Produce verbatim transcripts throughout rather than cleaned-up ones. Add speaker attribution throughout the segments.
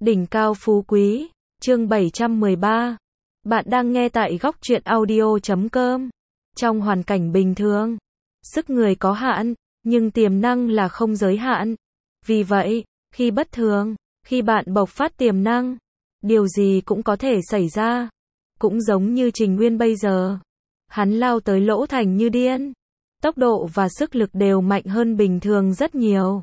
Speaker 1: Đỉnh cao phú quý, chương bảy trăm mười ba. Bạn đang nghe tại góc truyện audio chấm com. Trong hoàn cảnh bình thường, sức người có hạn, nhưng tiềm năng là không giới hạn. Vì vậy, khi bất thường, khi bạn bộc phát tiềm năng, điều gì cũng có thể xảy ra. Cũng giống như Trình Nguyên bây giờ. Hắn lao tới Lỗ Thành như điên. Tốc độ và sức lực đều mạnh hơn bình thường rất nhiều.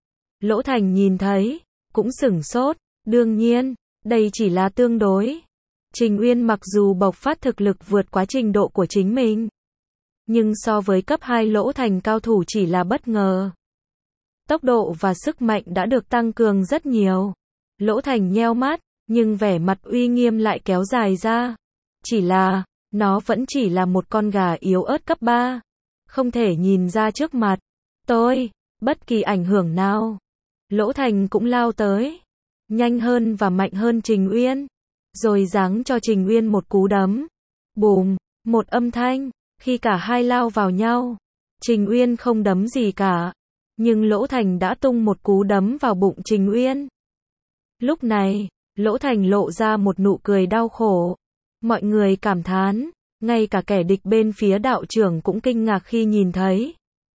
Speaker 1: Lỗ Thành nhìn thấy, cũng sửng sốt. Đương nhiên, đây chỉ là tương đối. Trình Uyên mặc dù bộc phát thực lực vượt quá trình độ của chính mình, nhưng so với cấp hai Lỗ Thành cao thủ chỉ là bất ngờ. Tốc độ và sức mạnh đã được tăng cường rất nhiều. Lỗ Thành nheo mắt, nhưng vẻ mặt uy nghiêm lại kéo dài ra. Chỉ là, nó vẫn chỉ là một con gà yếu ớt cấp ba. Không thể nhìn ra trước mặt tôi, bất kỳ ảnh hưởng nào. Lỗ Thành cũng lao tới. Nhanh hơn và mạnh hơn Trình Uyên. Rồi giáng cho Trình Uyên một cú đấm. Bùm, một âm thanh, khi cả hai lao vào nhau. Trình Uyên không đấm gì cả. Nhưng Lỗ Thành đã tung một cú đấm vào bụng Trình Uyên. Lúc này, Lỗ Thành lộ ra một nụ cười đau khổ. Mọi người cảm thán, ngay cả kẻ địch bên phía đạo trưởng cũng kinh ngạc khi nhìn thấy.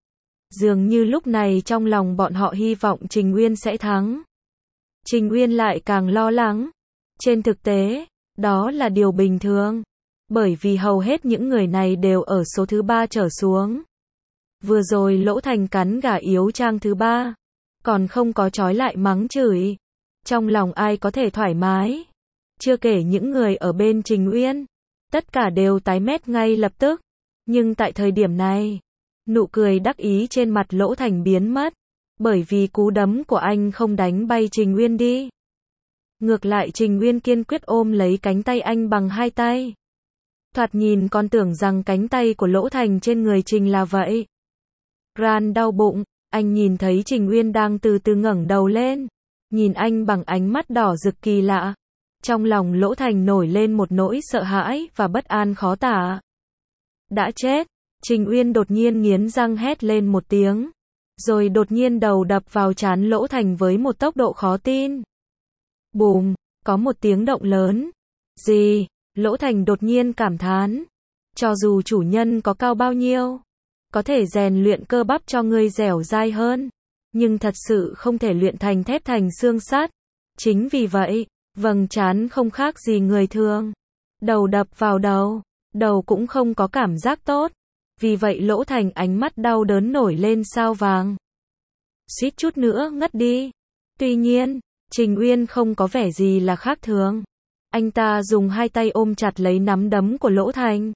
Speaker 1: Dường như lúc này trong lòng bọn họ hy vọng Trình Uyên sẽ thắng. Trình Uyên lại càng lo lắng. Trên thực tế, đó là điều bình thường. Bởi vì hầu hết những người này đều ở số thứ ba trở xuống. Vừa rồi Lỗ Thành cắn gà yếu trang thứ ba. Còn không có trói lại mắng chửi. Trong lòng ai có thể thoải mái. Chưa kể những người ở bên Trình Uyên. Tất cả đều tái mét ngay lập tức. Nhưng tại thời điểm này, nụ cười đắc ý trên mặt Lỗ Thành biến mất. Bởi vì cú đấm của anh không đánh bay Trình Uyên đi. Ngược lại Trình Uyên kiên quyết ôm lấy cánh tay anh bằng hai tay. Thoạt nhìn còn tưởng rằng cánh tay của Lỗ Thành trên người Trình là vậy. Ran đau bụng, anh nhìn thấy Trình Uyên đang từ từ ngẩng đầu lên. Nhìn anh bằng ánh mắt đỏ rực kỳ lạ. Trong lòng Lỗ Thành nổi lên một nỗi sợ hãi và bất an khó tả. Đã chết, Trình Uyên đột nhiên nghiến răng hét lên một tiếng. Rồi đột nhiên đầu đập vào trán Lỗ Thành với một tốc độ khó tin. Bùm, có một tiếng động lớn. Gì? Lỗ Thành đột nhiên cảm thán. Cho dù chủ nhân có cao bao nhiêu, có thể rèn luyện cơ bắp cho ngươi dẻo dai hơn, nhưng thật sự không thể luyện thành thép thành xương sắt. Chính vì vậy, vầng trán không khác gì người thường. Đầu đập vào đầu, đầu cũng không có cảm giác tốt. Vì vậy Lỗ Thành ánh mắt đau đớn nổi lên sao vàng. Suýt chút nữa ngất đi. Tuy nhiên, Trình Uyên không có vẻ gì là khác thường. Anh ta dùng hai tay ôm chặt lấy nắm đấm của Lỗ Thành.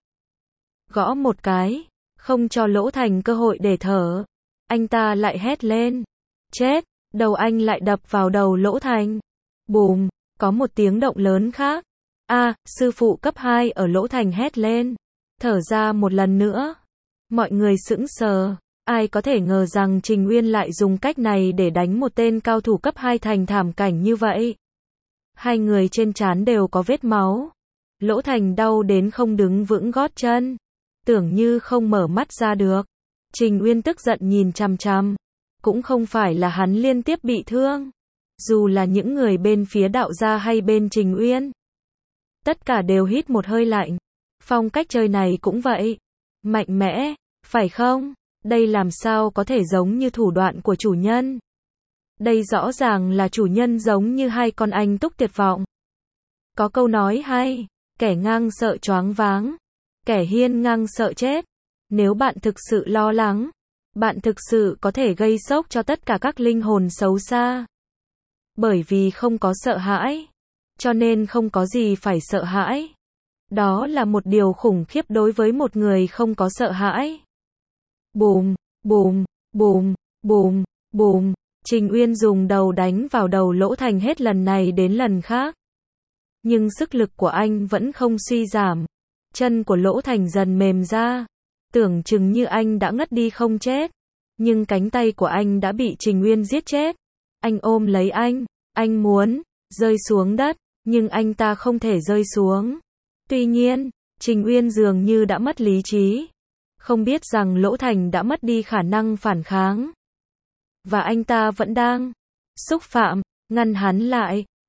Speaker 1: Gõ một cái, không cho Lỗ Thành cơ hội để thở. Anh ta lại hét lên. Chết, đầu anh lại đập vào đầu Lỗ Thành. Bùm, có một tiếng động lớn khác. A, sư phụ cấp hai ở Lỗ Thành hét lên. Thở ra một lần nữa. Mọi người sững sờ, ai có thể ngờ rằng Trình Uyên lại dùng cách này để đánh một tên cao thủ cấp hai thành thảm cảnh như vậy. Hai người trên trán đều có vết máu. Lỗ Thành đau đến không đứng vững gót chân. Tưởng như không mở mắt ra được. Trình Uyên tức giận nhìn chằm chằm. Cũng không phải là hắn liên tiếp bị thương. Dù là những người bên phía đạo gia hay bên Trình Uyên. Tất cả đều hít một hơi lạnh. Phong cách chơi này cũng vậy. Mạnh mẽ, phải không? Đây làm sao có thể giống như thủ đoạn của chủ nhân? Đây rõ ràng là chủ nhân giống như hai con anh túc tuyệt vọng. Có câu nói hay, kẻ ngang sợ choáng váng, kẻ hiên ngang sợ chết. Nếu bạn thực sự lo lắng, bạn thực sự có thể gây sốc cho tất cả các linh hồn xấu xa. Bởi vì không có sợ hãi, cho nên không có gì phải sợ hãi. Đó là một điều khủng khiếp đối với một người không có sợ hãi. Bùm, bùm, bùm, bùm, bùm. Trình Uyên dùng đầu đánh vào đầu Lỗ Thành hết lần này đến lần khác. Nhưng sức lực của anh vẫn không suy giảm. Chân của Lỗ Thành dần mềm ra. Tưởng chừng như anh đã ngất đi không chết. Nhưng cánh tay của anh đã bị Trình Uyên giết chết. Anh ôm lấy anh. Anh muốn rơi xuống đất. Nhưng anh ta không thể rơi xuống. Tuy nhiên, Trình Uyên dường như đã mất lý trí. Không biết rằng Lỗ Thành đã mất đi khả năng phản kháng. Và anh ta vẫn đang xúc phạm, ngăn hắn lại.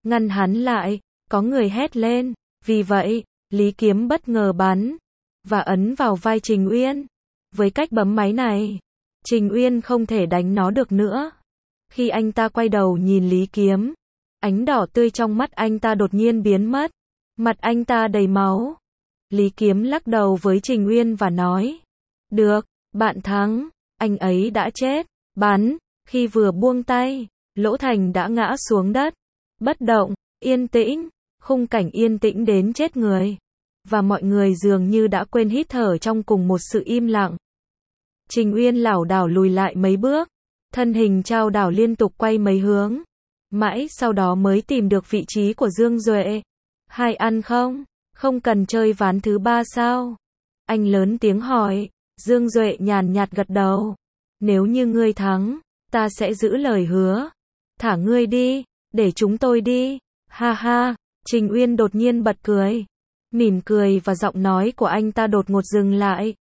Speaker 1: ngăn hắn lại, có người hét lên, vì vậy, Lý Kiếm bất ngờ bắn, và ấn vào vai Trình Uyên. Với cách bấm máy này, Trình Uyên không thể đánh nó được nữa. Khi anh ta quay đầu nhìn Lý Kiếm, ánh đỏ tươi trong mắt anh ta đột nhiên biến mất, mặt anh ta đầy máu. Lý Kiếm lắc đầu với Trình Uyên và nói, được, bạn thắng, anh ấy đã chết, bắn, khi vừa buông tay, Lỗ Thành đã ngã xuống đất, bất động, yên tĩnh, khung cảnh yên tĩnh đến chết người, và mọi người dường như đã quên hít thở trong cùng một sự im lặng. Trình Uyên lảo đảo lùi lại mấy bước, thân hình trao đảo liên tục quay mấy hướng, mãi sau đó mới tìm được vị trí của Dương Duệ. Hai ăn không? Không cần chơi ván thứ ba sao? Anh lớn tiếng hỏi. Dương Duệ nhàn nhạt gật đầu. Nếu như ngươi thắng, ta sẽ giữ lời hứa. Thả ngươi đi, để chúng tôi đi. Ha ha, Trình Uyên đột nhiên bật cười. Mỉm cười và giọng nói của anh ta đột ngột dừng lại.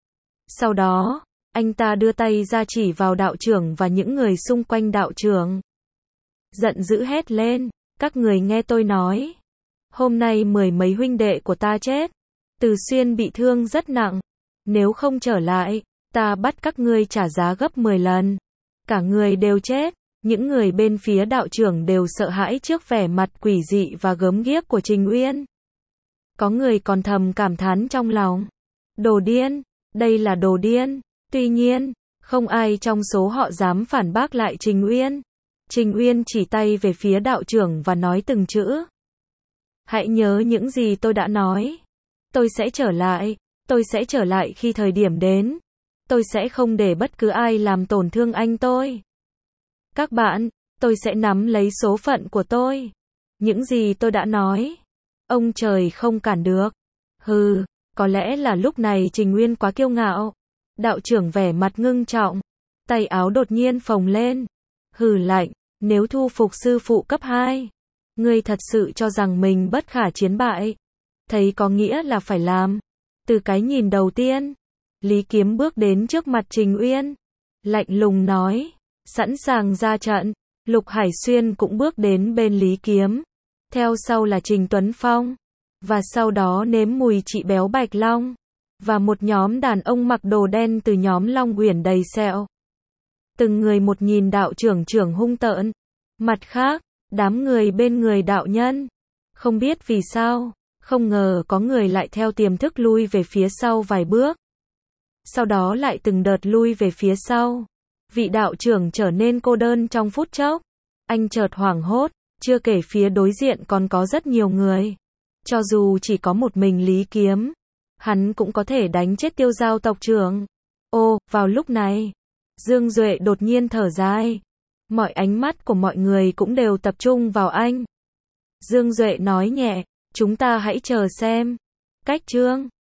Speaker 1: Sau đó, anh ta đưa tay ra chỉ vào đạo trưởng và những người xung quanh đạo trưởng. Giận dữ hét lên, các người nghe tôi nói. Hôm nay mười mấy huynh đệ của ta chết. Từ Xuyên bị thương rất nặng. Nếu không trở lại, ta bắt các ngươi trả giá gấp mười lần. Cả người đều chết. Những người bên phía đạo trưởng đều sợ hãi trước vẻ mặt quỷ dị và gớm ghiếc của Trình Uyên. Có người còn thầm cảm thán trong lòng. Đồ điên, đây là đồ điên. Tuy nhiên, không ai trong số họ dám phản bác lại Trình Uyên. Trình Uyên chỉ tay về phía đạo trưởng và nói từng chữ. Hãy nhớ những gì tôi đã nói. Tôi sẽ trở lại. Tôi sẽ trở lại khi thời điểm đến. Tôi sẽ không để bất cứ ai làm tổn thương anh tôi. Các bạn, tôi sẽ nắm lấy số phận của tôi. Những gì tôi đã nói, ông trời không cản được. Hừ, có lẽ là lúc này Trình Uyên quá kiêu ngạo. Đạo trưởng vẻ mặt ngưng trọng, tay áo đột nhiên phồng lên. Hừ lạnh, nếu thu phục sư phụ cấp hai, ngươi thật sự cho rằng mình bất khả chiến bại. Thấy có nghĩa là phải làm. Từ cái nhìn đầu tiên, Lý Kiếm bước đến trước mặt Trình Uyên, lạnh lùng nói, sẵn sàng ra trận. Lục Hải Xuyên cũng bước đến bên Lý Kiếm, theo sau là Trình Tuấn Phong, và sau đó nếm mùi chị béo Bạch Long, và một nhóm đàn ông mặc đồ đen từ nhóm Long Uyển đầy sẹo. Từng người một nhìn đạo trưởng trưởng hung tợn. Mặt khác, đám người bên người đạo nhân, không biết vì sao, không ngờ có người lại theo tiềm thức lui về phía sau vài bước. Sau đó lại từng đợt lui về phía sau. Vị đạo trưởng trở nên cô đơn trong phút chốc. Anh chợt hoảng hốt, chưa kể phía đối diện còn có rất nhiều người. Cho dù chỉ có một mình Lý Kiếm, hắn cũng có thể đánh chết Tiêu Giao tộc trưởng. Ô, vào lúc này, Dương Duệ đột nhiên thở dài. Mọi ánh mắt của mọi người cũng đều tập trung vào anh. Dương Duệ nói nhẹ, chúng ta hãy chờ xem. Cách chương